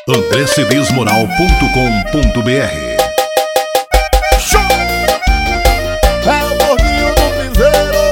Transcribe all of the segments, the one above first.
andrecedesmoral.com.br. Show! É o gordinho do piseiro.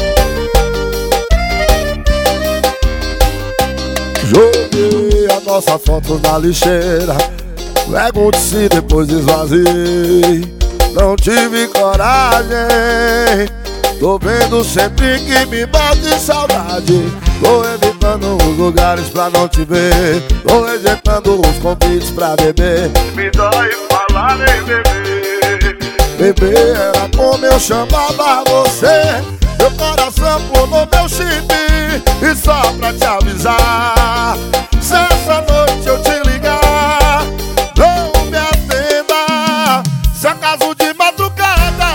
Joguei a nossa foto na lixeira, pergunte-se depois esvaziei. Não tive coragem, tô vendo sempre que me bate saudade. Tô evitando os lugares pra não te ver, tô rejeitando os convites pra beber. Me dói falar em beber. Beber era como eu chamava você, meu coração clonou meu chip. E só pra te avisar, se essa noite eu te ligar, não me atenda. Se acaso de madrugada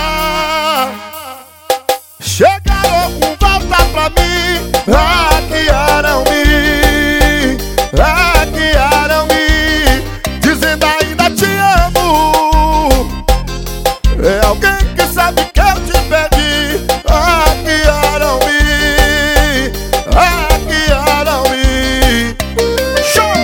chegaram com volta pra mim, hackearam-me, dizendo ainda te amo. É alguém que sabe que eu te perdi. Hackearam-me. Show!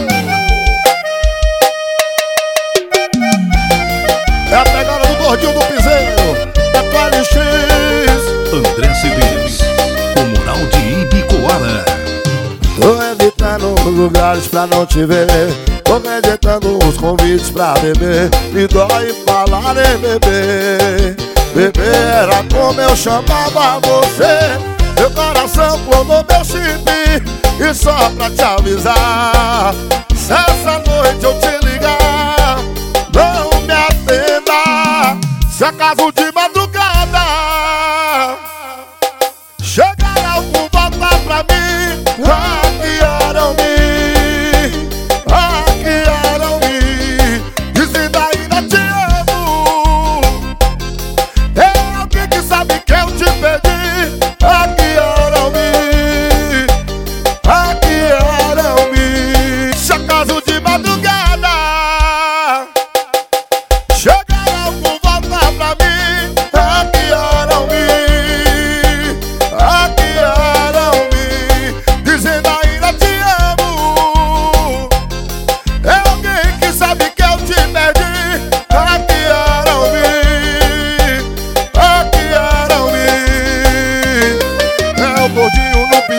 É a pegada do gordinho do piseiro, é PLX. André Cedês, o moral de Ibicoara. Tô evitando os lugares pra não te ver, tô rejeitando os convites pra beber. Me dói falar em beber. Beber era como eu chamava você, meu coração clonou meu chip. E só pra te avisar, se essa noite eu te ligar, não me atenda. Se acaso de madrugada chegaram com volta pra mim, hackearam-me, dizendo ainda te amo. É alguém que sabe que eu te perdi. Hackearam-me. Se acaso de madrugada chegaram com volta pra mim, hackearam-me, dizendo ainda te amo. É alguém que sabe que eu te perdi. Hackearam-me. É o gordinho no piso.